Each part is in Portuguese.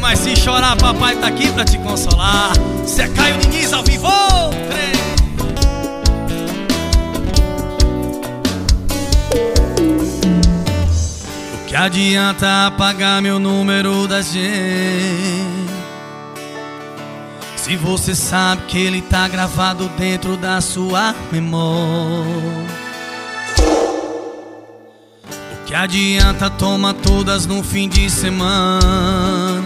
Mas se chorar, papai tá aqui pra te consolar. Cê é Caio Diniz ao vivo. O que adianta apagar meu número da gente, se você sabe que ele tá gravado dentro da sua memória? O que adianta tomar todas no fim de semana,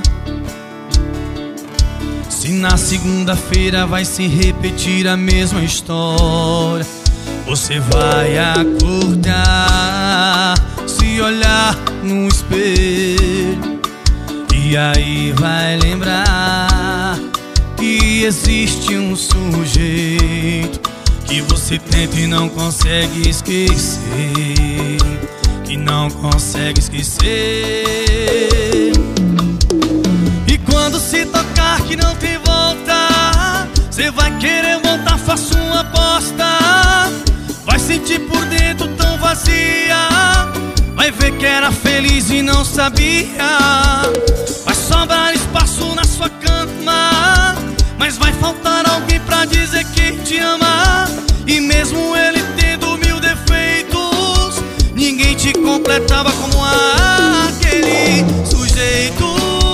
se na segunda-feira vai se repetir a mesma história? Você vai acordar, se olhar no espelho, e aí vai lembrar que existe um sujeito que você tenta e não consegue esquecer, que não consegue esquecer. E quando se tocar que não tem volta, cê vai querer voltar, faça uma aposta. Vai sentir por dentro tão vazia, vai ver que era feliz e não sabia. Vai sobrar espaço na sua cama, mas vai faltar alguém pra dizer que te ama. E mesmo ele tendo 1000 defeitos, ninguém te completava como aquele sujeito.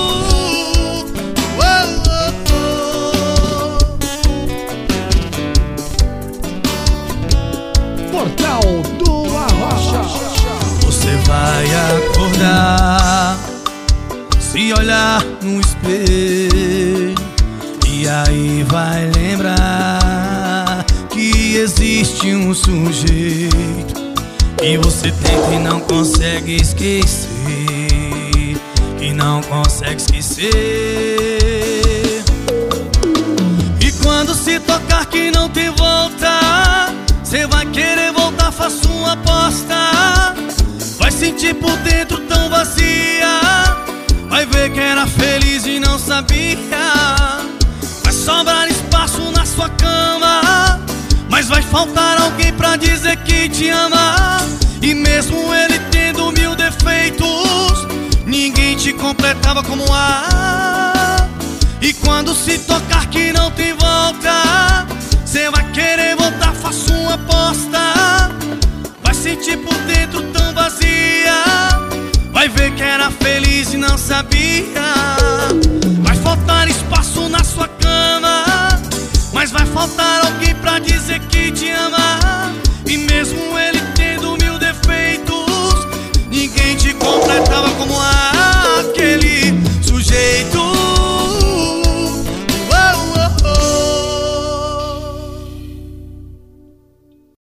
Portal do Arrocha. Você vai acordar, se olhar no espelho, e aí vai lembrar que existe um sujeito que você tenta e não consegue esquecer, que não consegue esquecer. E quando se tocar que não tem volta, cê vai querer voltar, faça uma aposta. Vai sentir por dentro tão vazia, vai ver que era feliz e não sabia. Vai sobrar espaço na sua cama, mas vai faltar alguém pra dizer que te ama. E mesmo ele tendo 1000 defeitos, ninguém te completava como a. E quando se tocar que não tem volta, cê vai querer voltar, faça uma aposta. Vai sentir por dentro tão vazia, vai ver que era feliz e não sabia. Vai faltar espaço na sua cama, mas vai faltar alguém pra dizer que te ama. E mesmo ele tendo